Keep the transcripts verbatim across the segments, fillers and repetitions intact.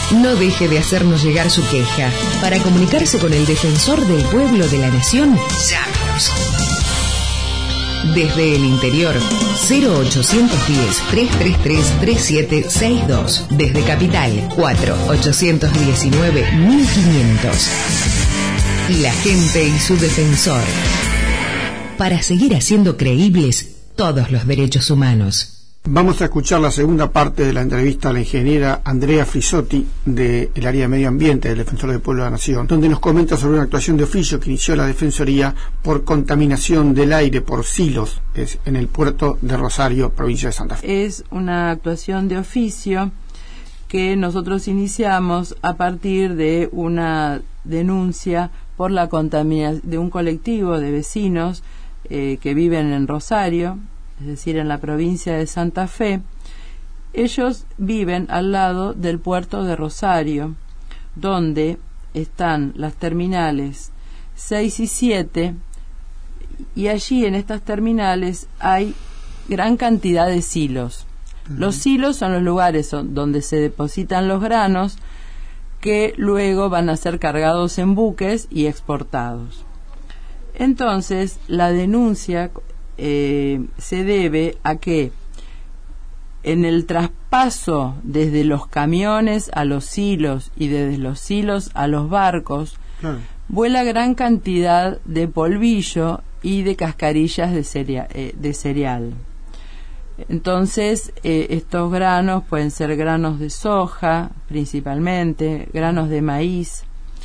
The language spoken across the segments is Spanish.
no deje de hacernos llegar su queja. Para comunicarse con el defensor del pueblo de la nación, llámenos. Desde el interior, cero ochocientos diez, trescientos treinta y tres, treinta y siete sesenta y dos. Desde Capital, cuatro ochocientos diecinueve, mil quinientos. La gente y su defensor. Para seguir haciendo creíbles todos los derechos humanos. Vamos a escuchar la segunda parte de la entrevista a la ingeniera Andrea Frisotti del área de medio ambiente del Defensor del Pueblo de la Nación, donde nos comenta sobre una actuación de oficio que inició la Defensoría por contaminación del aire por silos en el puerto de Rosario, provincia de Santa Fe. Es una actuación de oficio que nosotros iniciamos a partir de una denuncia por la contaminación de un colectivo de vecinos eh, que viven en Rosario, es decir, en la provincia de Santa Fe. Ellos viven al lado del puerto de Rosario, donde están las terminales seis y siete, y allí en estas terminales hay gran cantidad de silos. Uh-huh. Los silos son los lugares donde se depositan los granos que luego van a ser cargados en buques y exportados. Entonces, la denuncia Eh, se debe a que en el traspaso desde los camiones a los silos y desde los silos a los barcos, claro, vuela gran cantidad de polvillo y de cascarillas de, cereal, eh, de cereal. Entonces, eh, estos granos pueden ser granos de soja, principalmente, granos de maíz.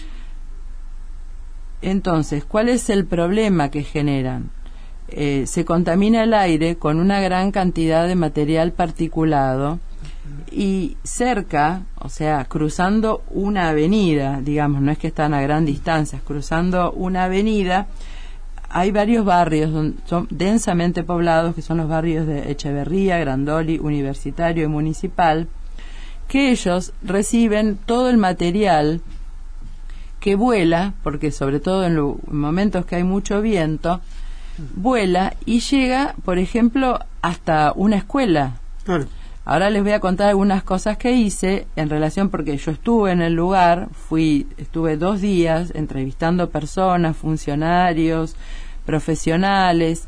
Entonces, ¿cuál es el problema que generan? Eh, se contamina el aire con una gran cantidad de material particulado y cerca, o sea, cruzando una avenida, digamos, no es que están a gran distancia, cruzando una avenida, hay varios barrios son, son densamente poblados, que son los barrios de Echeverría, Grandoli, Universitario y Municipal, que ellos reciben todo el material que vuela, porque sobre todo en, lo, en momentos que hay mucho viento, vuela y llega, por ejemplo, hasta una escuela. Claro. Ahora les voy a contar algunas cosas que hice en relación, porque yo estuve en el lugar, fui, estuve dos días entrevistando personas, funcionarios, profesionales,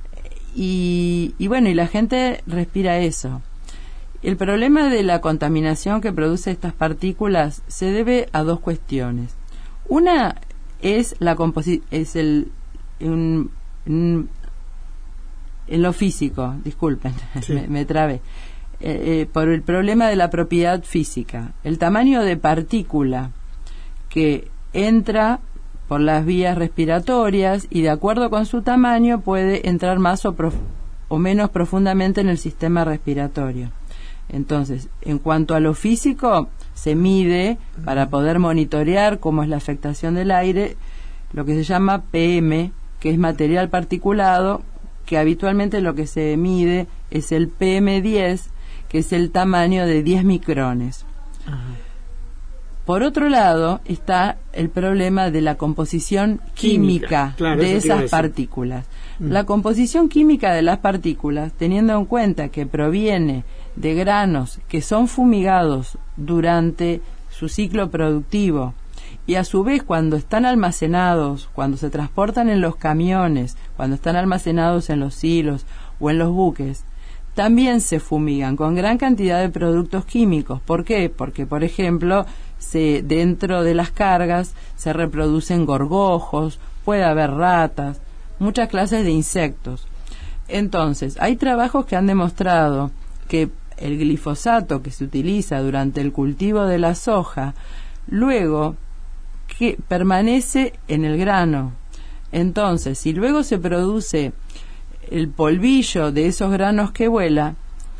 y, y bueno, y la gente respira eso. El problema de la contaminación que produce estas partículas se debe a dos cuestiones. Una es la composi- es el un, En, en lo físico, disculpen, sí. me, me trabé, eh, eh, por el problema de la propiedad física, el tamaño de partícula que entra por las vías respiratorias y de acuerdo con su tamaño puede entrar más o, prof, o menos profundamente en el sistema respiratorio. Entonces, en cuanto a lo físico, se mide para poder monitorear cómo es la afectación del aire, lo que se llama P M, que es material particulado, que habitualmente lo que se mide es el P M diez, que es el tamaño de diez micrones. Ajá. Por otro lado, está el problema de la composición química, química claro, de esas partículas. Mm. La composición química de las partículas, teniendo en cuenta que proviene de granos que son fumigados durante su ciclo productivo, y a su vez cuando están almacenados, cuando se transportan en los camiones, cuando están almacenados en los silos o en los buques, también se fumigan con gran cantidad de productos químicos. ¿Por qué? Porque, por ejemplo, se, dentro de las cargas se reproducen gorgojos, puede haber ratas, muchas clases de insectos. Entonces, hay trabajos que han demostrado que el glifosato que se utiliza durante el cultivo de la soja, luego que permanece en el grano. Entonces, si luego se produce el polvillo de esos granos que vuela,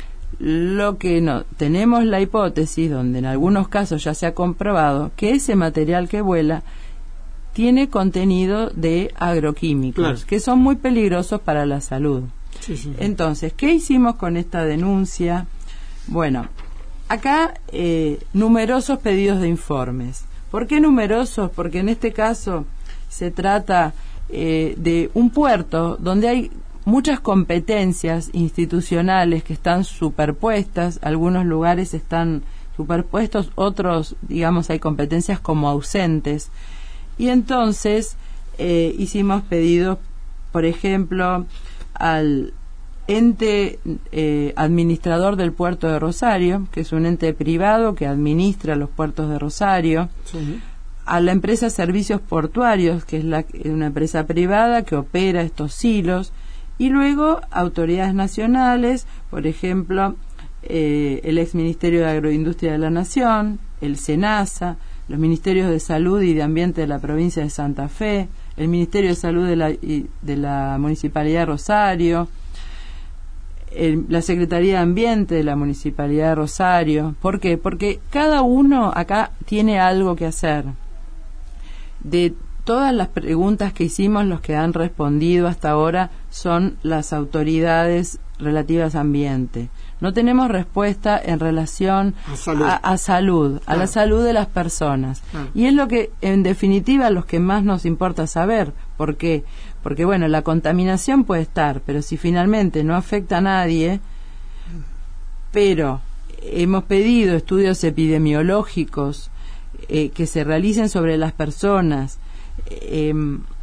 lo que no tenemos la hipótesis, donde en algunos casos ya se ha comprobado, que ese material que vuela tiene contenido de agroquímicos, claro, que son muy peligrosos para la salud. Sí, sí, sí. Entonces, ¿qué hicimos con esta denuncia? Bueno, acá eh, numerosos pedidos de informes. ¿Por qué numerosos? Porque en este caso se trata eh, de un puerto donde hay muchas competencias institucionales que están superpuestas. Algunos lugares están superpuestos, otros, digamos, hay competencias como ausentes. Y entonces eh, hicimos pedidos, por ejemplo, al ente eh, administrador del puerto de Rosario, que es un ente privado que administra los puertos de Rosario, sí. A la empresa Servicios Portuarios, que es la, una empresa privada que opera estos silos, y luego autoridades nacionales, por ejemplo, eh, el ex Ministerio de Agroindustria de la Nación, el SENASA, los Ministerios de Salud y de Ambiente de la provincia de Santa Fe, el Ministerio de Salud de la, de la Municipalidad de Rosario, el, la Secretaría de Ambiente de la Municipalidad de Rosario. ¿Por qué? Porque cada uno acá tiene algo que hacer. De todas las preguntas que hicimos, los que han respondido hasta ahora son las autoridades relativas a ambiente. No tenemos respuesta en relación a salud, a, a, salud, claro. a la salud de las personas. Claro. Y es lo que, en definitiva, los que más nos importa saber. ¿Por qué? Porque, bueno, la contaminación puede estar, pero si finalmente no afecta a nadie, pero hemos pedido estudios epidemiológicos eh, que se realicen sobre las personas. Eh,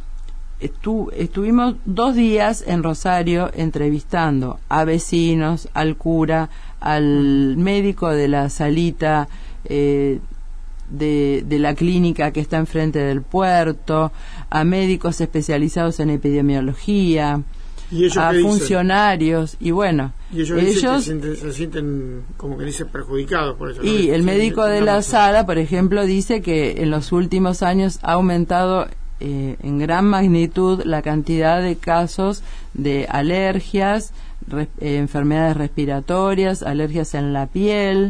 Estu estuvimos dos días en Rosario entrevistando a vecinos, al cura, al médico de la salita eh, de, de la clínica que está enfrente del puerto, a médicos especializados en epidemiología, ¿Y ellos a funcionarios dicen? Y bueno, y ellos, ellos dicen, se, sienten, se sienten como que dicen perjudicados por eso. Y ¿no? el médico de la sala, por ejemplo, dice que en los últimos años ha aumentado Eh, en gran magnitud la cantidad de casos de alergias, res, eh, enfermedades respiratorias, alergias en la piel.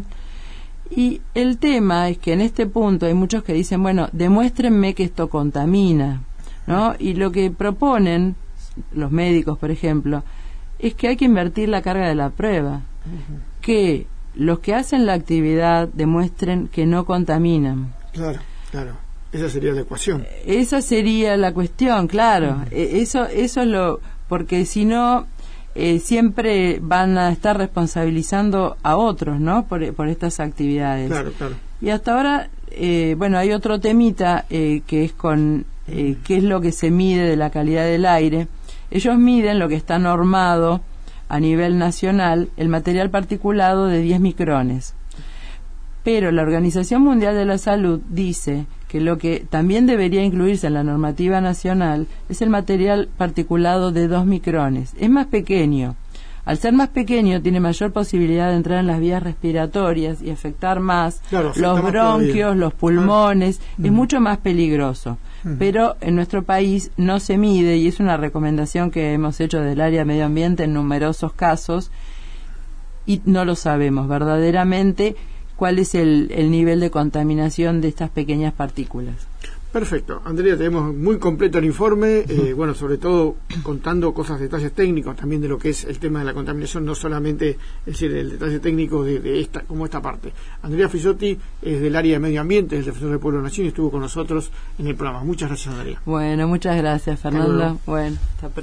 Y el tema es que en este punto hay muchos que dicen, bueno, demuéstrenme que esto contamina, ¿no? Y lo que proponen los médicos, por ejemplo, es que hay que invertir la carga de la prueba, uh-huh. que los que hacen la actividad demuestren que no contaminan. Claro, claro. Esa sería la ecuación. Esa sería la cuestión, claro. Uh-huh. Eso, eso es lo, porque si no eh, siempre van a estar responsabilizando a otros, ¿no? Por, por estas actividades. Claro, claro. Y hasta ahora, eh, bueno, hay otro temita eh, que es con eh, qué es lo que se mide de la calidad del aire. Ellos miden lo que está normado a nivel nacional, el material particulado de diez micrones. Pero la Organización Mundial de la Salud dice que lo que también debería incluirse en la normativa nacional es el material particulado de dos micrones. Es más pequeño. Al ser más pequeño tiene mayor posibilidad de entrar en las vías respiratorias y afectar más claro, los bronquios, los pulmones. Ah. Es uh-huh. mucho más peligroso. Uh-huh. Pero en nuestro país no se mide, y es una recomendación que hemos hecho del área de medio ambiente en numerosos casos, y no lo sabemos verdaderamente cuál es el, el nivel de contaminación de estas pequeñas partículas. Perfecto. Andrea, tenemos muy completo el informe, eh, bueno, sobre todo contando cosas, detalles técnicos también de lo que es el tema de la contaminación, no solamente, es decir, el detalle técnico de, de esta, como esta parte. Andrea Frisotti es del área de medio ambiente, es defensor del pueblo de la Nación, y estuvo con nosotros en el programa. Muchas gracias, Andrea. Bueno, muchas gracias, Fernando. Bueno, hasta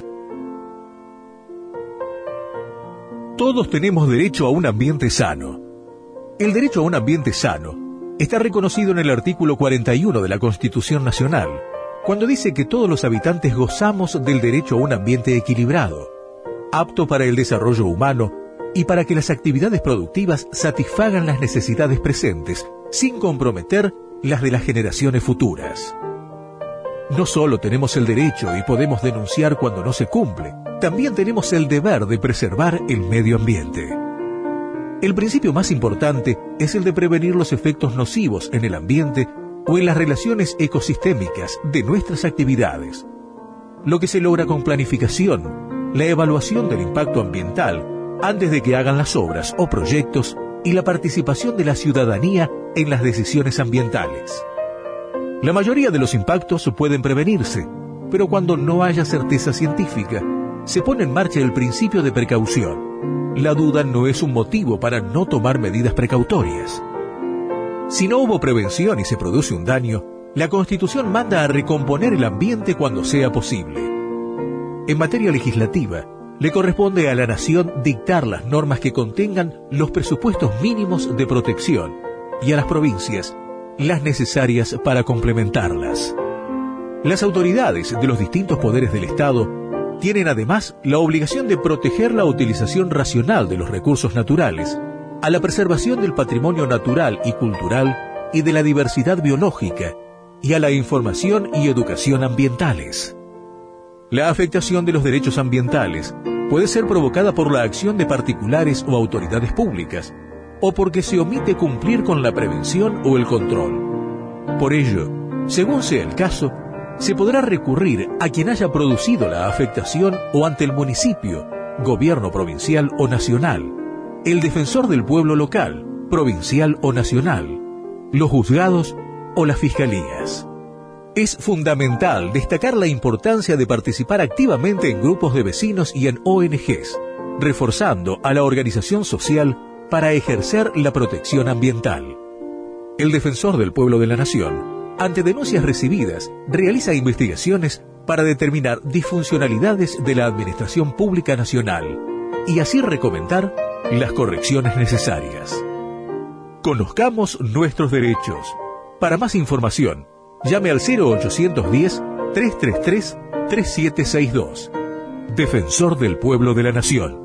Todos tenemos derecho a un ambiente sano. El derecho a un ambiente sano está reconocido en el artículo cuarenta y uno de la Constitución Nacional, cuando dice que todos los habitantes gozamos del derecho a un ambiente equilibrado, apto para el desarrollo humano y para que las actividades productivas satisfagan las necesidades presentes, sin comprometer las de las generaciones futuras. No solo tenemos el derecho y podemos denunciar cuando no se cumple, también tenemos el deber de preservar el medio ambiente. El principio más importante es el de prevenir los efectos nocivos en el ambiente o en las relaciones ecosistémicas de nuestras actividades. Lo que se logra con planificación, la evaluación del impacto ambiental antes de que hagan las obras o proyectos y la participación de la ciudadanía en las decisiones ambientales. La mayoría de los impactos pueden prevenirse, pero cuando no haya certeza científica, se pone en marcha el principio de precaución. La duda no es un motivo para no tomar medidas precautorias. Si no hubo prevención y se produce un daño, la Constitución manda a recomponer el ambiente cuando sea posible. En materia legislativa, le corresponde a la Nación dictar las normas que contengan los presupuestos mínimos de protección y a las provincias las necesarias para complementarlas. Las autoridades de los distintos poderes del Estado tienen además la obligación de proteger la utilización racional de los recursos naturales, a la preservación del patrimonio natural y cultural y de la diversidad biológica, y a la información y educación ambientales. La afectación de los derechos ambientales puede ser provocada por la acción de particulares o autoridades públicas, o porque se omite cumplir con la prevención o el control. Por ello, según sea el caso, se podrá recurrir a quien haya producido la afectación o ante el municipio, gobierno provincial o nacional, el defensor del pueblo local, provincial o nacional, los juzgados o las fiscalías. Es fundamental destacar la importancia de participar activamente en grupos de vecinos y en O N Ges, reforzando a la organización social para ejercer la protección ambiental. El defensor del pueblo de la nación, ante denuncias recibidas, realiza investigaciones para determinar disfuncionalidades de la administración pública nacional y así recomendar las correcciones necesarias. Conozcamos nuestros derechos. Para más información, llame al cero ochocientos diez, trescientos treinta y tres, treinta y siete sesenta y dos. Defensor del pueblo de la nación.